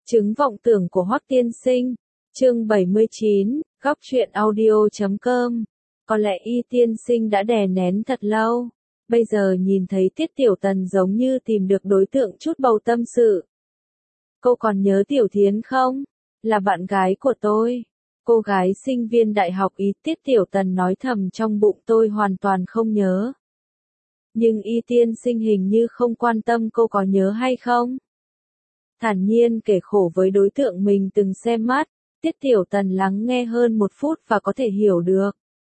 Chứng vọng tưởng của Hoắc Tiên Sinh, chương 79, góc truyện audio.com. Có lẽ Y Tiên Sinh đã đè nén thật lâu, bây giờ nhìn thấy Tiết Tiểu Tần giống như tìm được đối tượng chút bầu tâm sự. Cô còn nhớ Tiểu Thiến không? Là bạn gái của tôi. Cô gái sinh viên đại học Ý. Tiết Tiểu Tần nói thầm trong bụng, tôi hoàn toàn không nhớ. Nhưng Y Tiên Sinh hình như không quan tâm cô có nhớ hay không. Thản nhiên kể khổ với đối tượng mình từng xem mắt, Tiết Tiểu Tần lắng nghe hơn một phút và có thể hiểu được.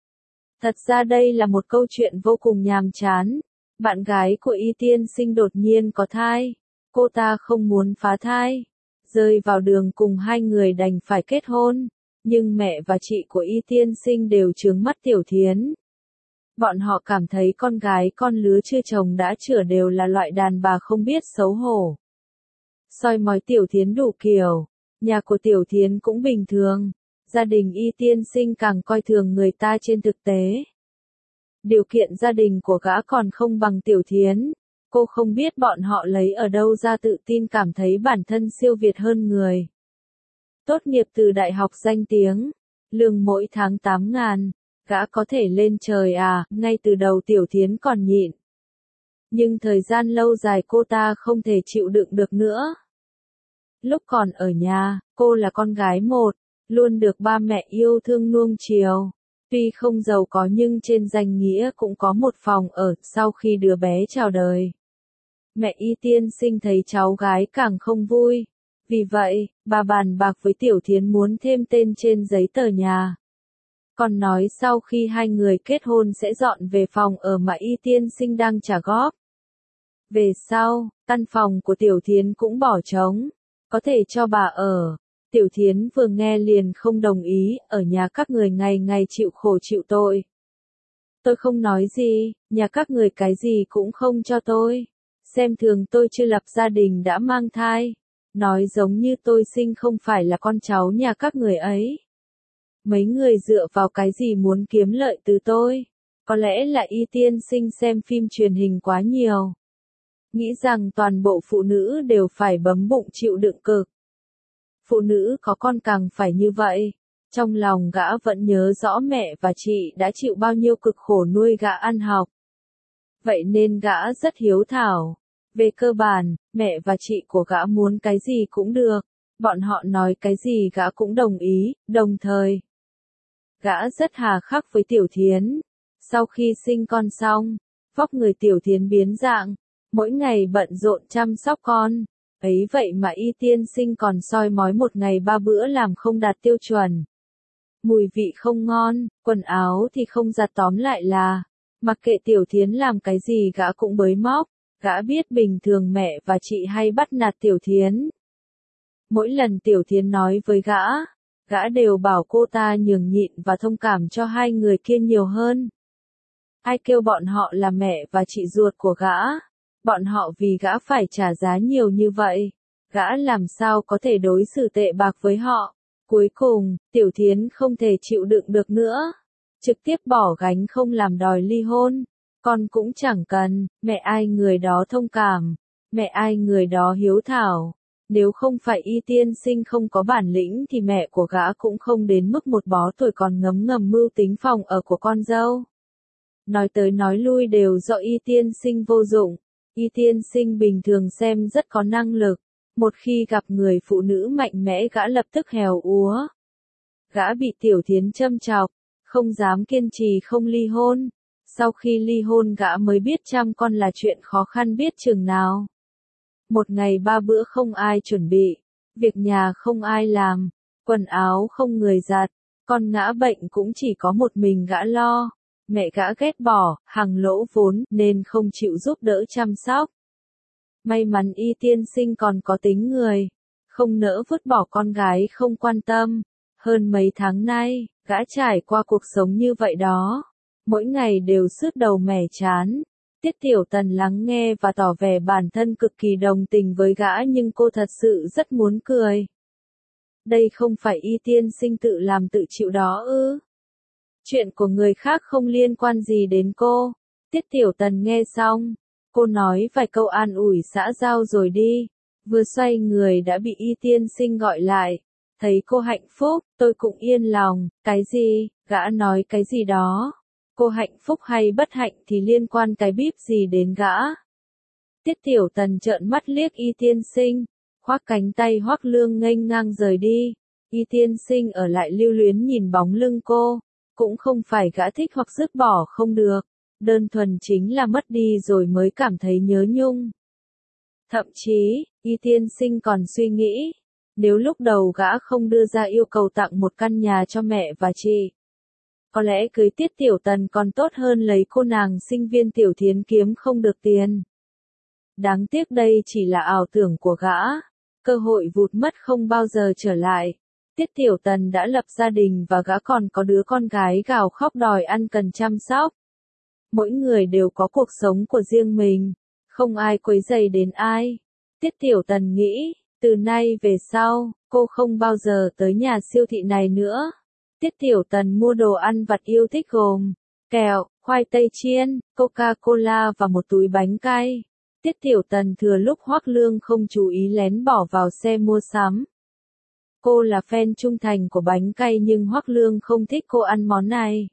Thật ra đây là một câu chuyện vô cùng nhàm chán. Bạn gái của Y Tiên Sinh đột nhiên có thai. Cô ta không muốn phá thai. Rơi vào đường cùng, hai người đành phải kết hôn. Nhưng mẹ và chị của Y Tiên Sinh đều trướng mắt Tiểu Thiến. Bọn họ cảm thấy con gái con lứa chưa chồng đã chửa đều là loại đàn bà không biết xấu hổ. Soi mói Tiểu Thiến đủ kiểu. Nhà của Tiểu Thiến cũng bình thường. Gia đình Y Tiên Sinh càng coi thường người ta trên thực tế. Điều kiện gia đình của gã còn không bằng Tiểu Thiến. Cô không biết bọn họ lấy ở đâu ra tự tin cảm thấy bản thân siêu việt hơn người. Tốt nghiệp từ đại học danh tiếng. Lương mỗi tháng 8.000. Gã có thể lên trời à, ngay từ đầu Tiểu Thiến còn nhịn. Nhưng thời gian lâu dài cô ta không thể chịu đựng được nữa. Lúc còn ở nhà, cô là con gái một, luôn được ba mẹ yêu thương nuông chiều. Tuy không giàu có nhưng trên danh nghĩa cũng có một phòng ở. Sau khi đứa bé chào đời, mẹ Y Tiên Sinh thấy cháu gái càng không vui. Vì vậy, bà bàn bạc với Tiểu Thiến muốn thêm tên trên giấy tờ nhà. Còn nói sau khi hai người kết hôn sẽ dọn về phòng ở mà Y Tiên Sinh đang trả góp. Về sau, căn phòng của Tiểu Thiến cũng bỏ trống, có thể cho bà ở. Tiểu Thiến vừa nghe liền không đồng ý, ở nhà các người ngày ngày chịu khổ chịu tội. Tôi không nói gì, nhà các người cái gì cũng không cho tôi. Xem thường tôi chưa lập gia đình đã mang thai. Nói giống như tôi sinh không phải là con cháu nhà các người ấy. Mấy người dựa vào cái gì muốn kiếm lợi từ tôi? Có lẽ là Y Tiên Sinh xem phim truyền hình quá nhiều. Nghĩ rằng toàn bộ phụ nữ đều phải bấm bụng chịu đựng cực. Phụ nữ có con càng phải như vậy. Trong lòng gã vẫn nhớ rõ mẹ và chị đã chịu bao nhiêu cực khổ nuôi gã ăn học. Vậy nên gã rất hiếu thảo. Về cơ bản, mẹ và chị của gã muốn cái gì cũng được. Bọn họ nói cái gì gã cũng đồng ý, đồng thời. Gã rất hà khắc với Tiểu Thiến. Sau khi sinh con xong, vóc người Tiểu Thiến biến dạng. Mỗi ngày bận rộn chăm sóc con. Ấy vậy mà Y Tiên Sinh còn soi mói một ngày 3 bữa làm không đạt tiêu chuẩn. Mùi vị không ngon, quần áo thì không giặt, tóm lại là, mặc kệ Tiểu Thiến làm cái gì gã cũng bới móc. Gã biết bình thường mẹ và chị hay bắt nạt Tiểu Thiến. Mỗi lần Tiểu Thiến nói với gã đều bảo cô ta nhường nhịn và thông cảm cho hai người kia nhiều hơn. Ai kêu bọn họ là mẹ và chị ruột của gã? Bọn họ vì gã phải trả giá nhiều như vậy. Gã làm sao có thể đối xử tệ bạc với họ? Cuối cùng, Tiểu Thiến không thể chịu đựng được nữa. Trực tiếp bỏ gánh không làm đòi ly hôn. Con cũng chẳng cần, mẹ ai người đó thông cảm. Mẹ ai người đó hiếu thảo. Nếu không phải Y Tiên Sinh không có bản lĩnh thì mẹ của gã cũng không đến mức một bó tuổi còn ngấm ngầm mưu tính phòng ở của con dâu. Nói tới nói lui đều do Y Tiên Sinh vô dụng. Y Tiên Sinh bình thường xem rất có năng lực. Một khi gặp người phụ nữ mạnh mẽ gã lập tức hèo úa. Gã bị Tiểu Thiến châm chọc, không dám kiên trì không ly hôn. Sau khi ly hôn gã mới biết chăm con là chuyện khó khăn biết chừng nào. Một ngày 3 bữa không ai chuẩn bị, việc nhà không ai làm, quần áo không người giặt, con ngã bệnh cũng chỉ có một mình gã lo. Mẹ gã ghét bỏ, hằng lỗ vốn nên không chịu giúp đỡ chăm sóc. May mắn Y Tiên Sinh còn có tính người, không nỡ vứt bỏ con gái không quan tâm. Hơn mấy tháng nay, gã trải qua cuộc sống như vậy đó. Mỗi ngày đều sứt đầu mẻ chán. Tiết Tiểu Tần lắng nghe và tỏ vẻ bản thân cực kỳ đồng tình với gã nhưng cô thật sự rất muốn cười. Đây không phải Y Tiên Sinh tự làm tự chịu đó ư? Chuyện của người khác không liên quan gì đến cô. Tiết Tiểu Tần nghe xong, cô nói vài câu an ủi xã giao rồi đi. Vừa xoay người đã bị Y tiên sinh gọi lại. Thấy cô hạnh phúc, tôi cũng yên lòng. Cái gì? Gã nói cái gì đó? Cô hạnh phúc hay bất hạnh thì liên quan cái bíp gì đến gã? Tiết Tiểu Tần trợn mắt liếc Y tiên sinh, khoác cánh tay Hoắc Lương nghênh ngang rời đi. Y tiên sinh ở lại lưu luyến nhìn bóng lưng cô, cũng không phải gã thích hoặc dứt bỏ không được, đơn thuần chính là mất đi rồi mới cảm thấy nhớ nhung. Thậm chí, Y tiên sinh còn suy nghĩ, nếu lúc đầu gã không đưa ra yêu cầu tặng một căn nhà cho mẹ và chị, có lẽ cưới Tiết Tiểu Tần còn tốt hơn lấy cô nàng sinh viên Tiểu Thiến kiếm không được tiền. Đáng tiếc đây chỉ là ảo tưởng của gã, cơ hội vụt mất không bao giờ trở lại. Tiết Tiểu Tần đã lập gia đình và gã còn có đứa con gái gào khóc đòi ăn cần chăm sóc. Mỗi người đều có cuộc sống của riêng mình, không ai quấy rầy đến ai. Tiết Tiểu Tần nghĩ, từ nay về sau, cô không bao giờ tới nhà siêu thị này nữa. Tiết Tiểu Tần mua đồ ăn vặt yêu thích gồm kẹo, khoai tây chiên, Coca-Cola và một túi bánh cay. Tiết Tiểu Tần thừa lúc Hoắc Lương không chú ý lén bỏ vào xe mua sắm. Cô là fan trung thành của bánh cay nhưng Hoắc Lương không thích cô ăn món này.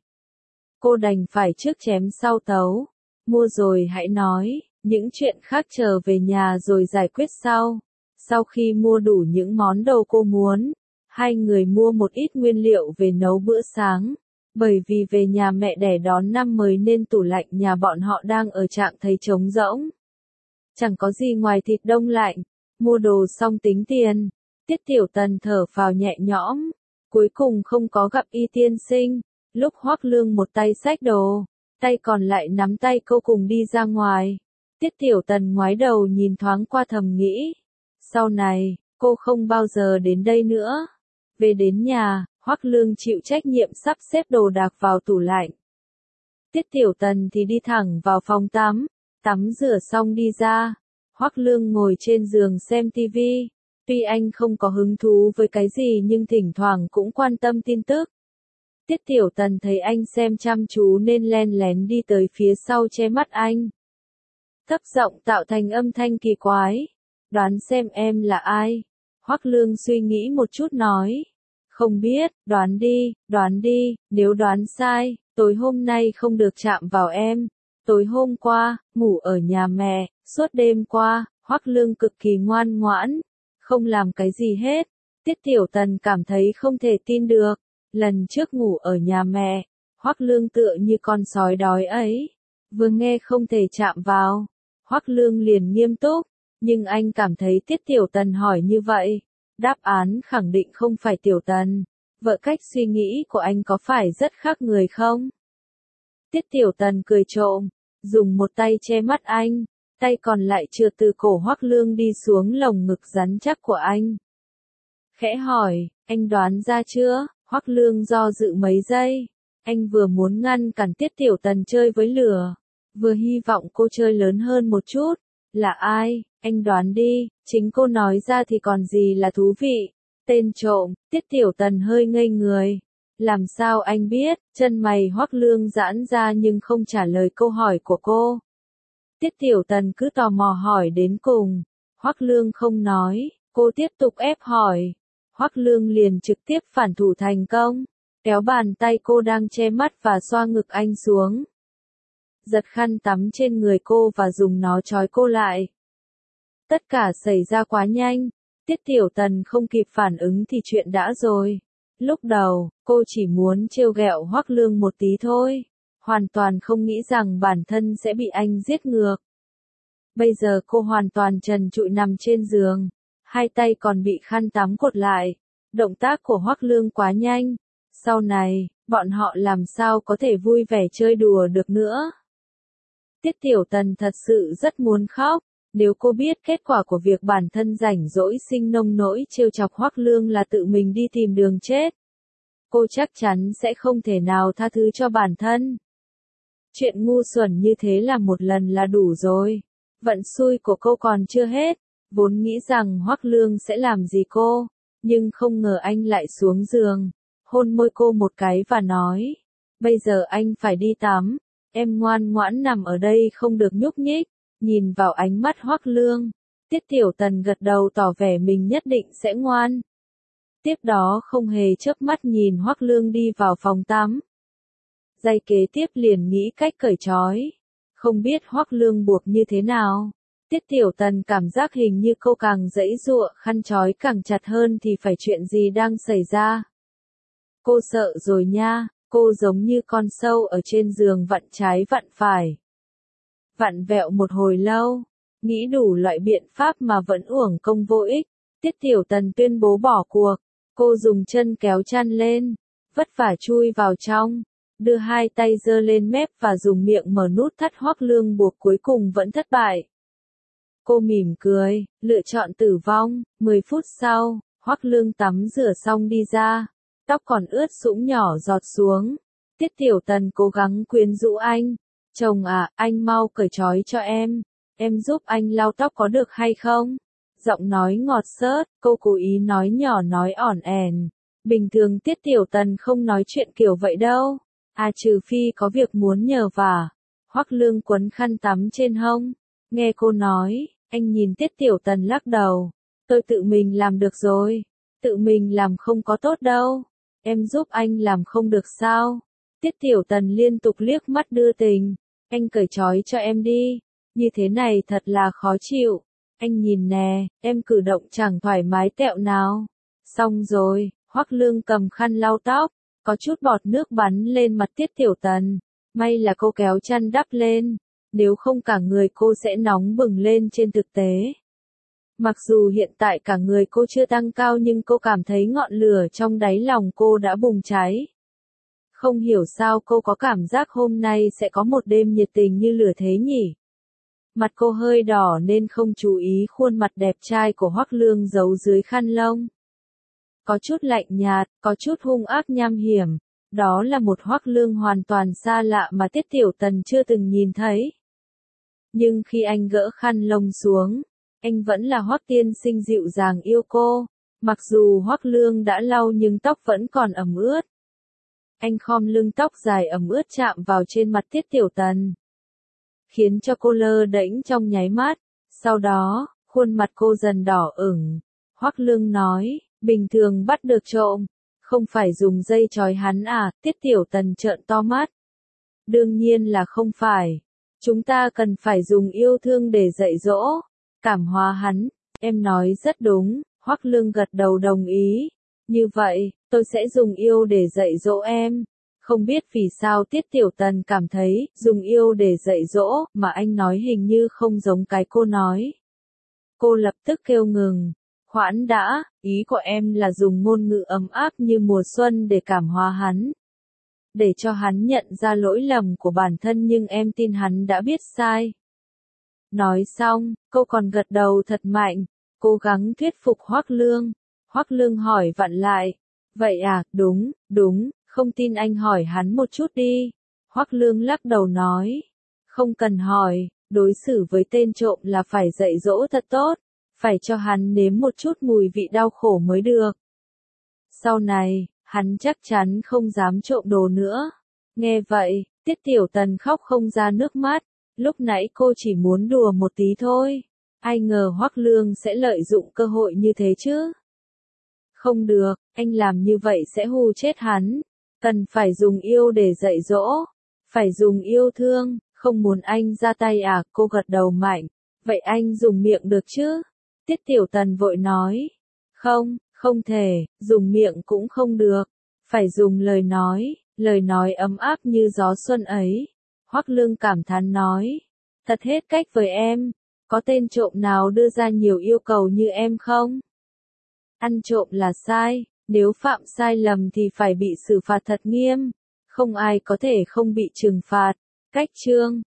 Cô đành phải trước chém sau tấu. Mua rồi hãy nói, những chuyện khác chờ về nhà rồi giải quyết sau. Sau khi mua đủ những món đồ cô muốn, hai người mua một ít nguyên liệu về nấu bữa sáng. Bởi vì về nhà mẹ đẻ đón năm mới nên tủ lạnh nhà bọn họ đang ở trạng thái trống rỗng. Chẳng có gì ngoài thịt đông lạnh. Mua đồ xong tính tiền. Tiết Tiểu Tần thở phào nhẹ nhõm. Cuối cùng không có gặp Y tiên sinh. Lúc Hoắc Lương một tay xách đồ, tay còn lại nắm tay cô cùng đi ra ngoài. Tiết Tiểu Tần ngoái đầu nhìn thoáng qua thầm nghĩ. Sau này, cô không bao giờ đến đây nữa. Về đến nhà, Hoắc Lương chịu trách nhiệm sắp xếp đồ đạc vào tủ lạnh. Tiết Tiểu Tần thì đi thẳng vào phòng tắm. Tắm rửa xong đi ra, Hoắc Lương ngồi trên giường xem tivi. Tuy anh không có hứng thú với cái gì nhưng thỉnh thoảng cũng quan tâm tin tức. Tiết Tiểu Tần thấy anh xem chăm chú nên len lén đi tới phía sau che mắt anh. Thấp giọng tạo thành âm thanh kỳ quái. Đoán xem em là ai? Hoắc Lương suy nghĩ một chút nói. Không biết, đoán đi, nếu đoán sai, tối hôm nay không được chạm vào em. Tối hôm qua, ngủ ở nhà mẹ, suốt đêm qua, Hoắc Lương cực kỳ ngoan ngoãn, không làm cái gì hết. Tiết Tiểu Tần cảm thấy không thể tin được. Lần trước ngủ ở nhà mẹ, Hoắc Lương tựa như con sói đói ấy. Vừa nghe không thể chạm vào, Hoắc Lương liền nghiêm túc, nhưng anh cảm thấy Tiết Tiểu Tần hỏi như vậy, đáp án khẳng định không phải Tiểu Tần. Vậy cách suy nghĩ của anh có phải rất khác người không? Tiết Tiểu Tần cười trộm, dùng một tay che mắt anh, tay còn lại trượt từ cổ Hoắc Lương đi xuống lồng ngực rắn chắc của anh. Khẽ hỏi, anh đoán ra chưa? Hoắc Lương do dự mấy giây, anh vừa muốn ngăn cản Tiết Tiểu Tần chơi với lửa, vừa hy vọng cô chơi lớn hơn một chút. Là ai? Anh đoán đi, chính cô nói ra thì còn gì là thú vị. Tên trộm. Tiết Tiểu Tần hơi ngây người. Làm sao anh biết? Chân mày Hoắc Lương giãn ra nhưng không trả lời câu hỏi của cô. Tiết Tiểu Tần cứ tò mò hỏi đến cùng. Hoắc Lương không nói, cô tiếp tục ép hỏi. Hoắc Lương liền trực tiếp phản thủ thành công, kéo bàn tay cô đang che mắt và xoa ngực anh xuống. Giật khăn tắm trên người cô và dùng nó trói cô lại. Tất cả xảy ra quá nhanh, Tiết Tiểu Tần không kịp phản ứng thì chuyện đã rồi. Lúc đầu, cô chỉ muốn trêu ghẹo Hoắc Lương một tí thôi, hoàn toàn không nghĩ rằng bản thân sẽ bị anh giết ngược. Bây giờ cô hoàn toàn trần trụi nằm trên giường, hai tay còn bị khăn tắm cột lại. Động tác của Hoắc Lương quá nhanh. Sau này, bọn họ làm sao có thể vui vẻ chơi đùa được nữa. Tiết Tiểu Tần thật sự rất muốn khóc. Nếu cô biết kết quả của việc bản thân rảnh rỗi sinh nông nỗi trêu chọc Hoắc Lương là tự mình đi tìm đường chết, cô chắc chắn sẽ không thể nào tha thứ cho bản thân. Chuyện ngu xuẩn như thế là một lần là đủ rồi. Vận xui của cô còn chưa hết. Vốn nghĩ rằng Hoắc Lương sẽ làm gì cô, nhưng không ngờ anh lại xuống giường, hôn môi cô một cái và nói, bây giờ anh phải đi tắm, em ngoan ngoãn nằm ở đây không được nhúc nhích. Nhìn vào ánh mắt Hoắc Lương, Tiết Tiểu Tần gật đầu tỏ vẻ mình nhất định sẽ ngoan. Tiếp đó không hề chớp mắt nhìn Hoắc Lương đi vào phòng tắm. Giây kế tiếp liền nghĩ cách cởi trói. Không biết Hoắc Lương buộc như thế nào. Tiết Tiểu Tần cảm giác hình như cô càng giãy giụa, khăn trói càng chặt hơn thì phải chuyện gì đang xảy ra. Cô sợ rồi nha, cô giống như con sâu ở trên giường vặn trái vặn phải. Vặn vẹo một hồi lâu, nghĩ đủ loại biện pháp mà vẫn uổng công vô ích. Tiết Tiểu Tần tuyên bố bỏ cuộc. Cô dùng chân kéo chăn lên, vất vả chui vào trong, đưa hai tay giơ lên mép và dùng miệng mở nút thắt Hoắc Lương buộc cuối cùng vẫn thất bại. Cô mỉm cười, lựa chọn tử vong. 10 phút sau, Hoắc Lương tắm rửa xong đi ra, tóc còn ướt sũng nhỏ giọt xuống. Tiết Tiểu Tần cố gắng quyến rũ anh. Chồng à, anh mau cởi trói cho em giúp anh lau tóc có được hay không? Giọng nói ngọt xớt, cô cố ý nói nhỏ nói ỏn ẻn. Bình thường Tiết Tiểu Tần không nói chuyện kiểu vậy đâu. À trừ phi có việc muốn nhờ vả. Hoắc Lương quấn khăn tắm trên hông. Nghe cô nói, anh nhìn Tiết Tiểu Tần lắc đầu. Tôi tự mình làm được rồi. Tự mình làm không có tốt đâu. Em giúp anh làm không được sao? Tiết Tiểu Tần liên tục liếc mắt đưa tình. Anh cởi trói cho em đi. Như thế này thật là khó chịu. Anh nhìn nè, em cử động chẳng thoải mái tẹo nào. Xong rồi, Hoắc Lương cầm khăn lau tóc. Có chút bọt nước bắn lên mặt Tiết Tiểu Tần. May là cô kéo chăn đắp lên. Nếu không cả người cô sẽ nóng bừng lên trên thực tế. Mặc dù hiện tại cả người cô chưa tăng cao nhưng cô cảm thấy ngọn lửa trong đáy lòng cô đã bùng cháy. Không hiểu sao cô có cảm giác hôm nay sẽ có một đêm nhiệt tình như lửa thế nhỉ. Mặt cô hơi đỏ nên không chú ý khuôn mặt đẹp trai của Hoắc Lương giấu dưới khăn lông. Có chút lạnh nhạt, có chút hung ác nham hiểm. Đó là một Hoắc Lương hoàn toàn xa lạ mà Tiết Tiểu Tần chưa từng nhìn thấy. Nhưng khi anh gỡ khăn lông xuống, anh vẫn là Hoắc tiên sinh dịu dàng yêu cô. Mặc dù Hoắc Lương đã lau nhưng tóc vẫn còn ẩm ướt. Anh khom lưng tóc dài ẩm ướt chạm vào trên mặt Tiết Tiểu Tần, khiến cho cô lơ đễnh trong nháy mắt. Sau đó, khuôn mặt cô dần đỏ ửng. Hoắc Lương nói, bình thường bắt được trộm, không phải dùng dây trói hắn à? Tiết Tiểu Tần trợn to mắt. Đương nhiên là không phải. Chúng ta cần phải dùng yêu thương để dạy dỗ, cảm hóa hắn. Em nói rất đúng. Hoắc Lương gật đầu đồng ý. Như vậy, tôi sẽ dùng yêu để dạy dỗ em. Không biết vì sao Tiết Tiểu Tần cảm thấy, dùng yêu để dạy dỗ, mà anh nói hình như không giống cái cô nói. Cô lập tức kêu ngừng. Khoản đã, ý của em là dùng ngôn ngữ ấm áp như mùa xuân để cảm hóa hắn. Để cho hắn nhận ra lỗi lầm của bản thân nhưng em tin hắn đã biết sai. Nói xong, cô còn gật đầu thật mạnh, cố gắng thuyết phục Hoắc Lương. Hoắc Lương hỏi vặn lại. Vậy à, đúng, không tin anh hỏi hắn một chút đi. Hoắc Lương lắc đầu nói. Không cần hỏi, đối xử với tên trộm là phải dạy dỗ thật tốt. Phải cho hắn nếm một chút mùi vị đau khổ mới được. Sau này, hắn chắc chắn không dám trộm đồ nữa. Nghe vậy, Tiết Tiểu Tần khóc không ra nước mắt. Lúc nãy cô chỉ muốn đùa một tí thôi. Ai ngờ Hoắc Lương sẽ lợi dụng cơ hội như thế chứ. Không được, anh làm như vậy sẽ hù chết hắn. Cần phải dùng yêu để dạy dỗ. Phải dùng yêu thương, không muốn anh ra tay à? Cô gật đầu mạnh. Vậy anh dùng miệng được chứ? Tiết Tiểu Tần vội nói. Không thể, dùng miệng cũng không được. Phải dùng lời nói ấm áp như gió xuân ấy. Hoắc Lương cảm thán nói. Thật hết cách với em. Có tên trộm nào đưa ra nhiều yêu cầu như em không? Ăn trộm là sai, nếu phạm sai lầm thì phải bị xử phạt thật nghiêm. Không ai có thể không bị trừng phạt. Cách chương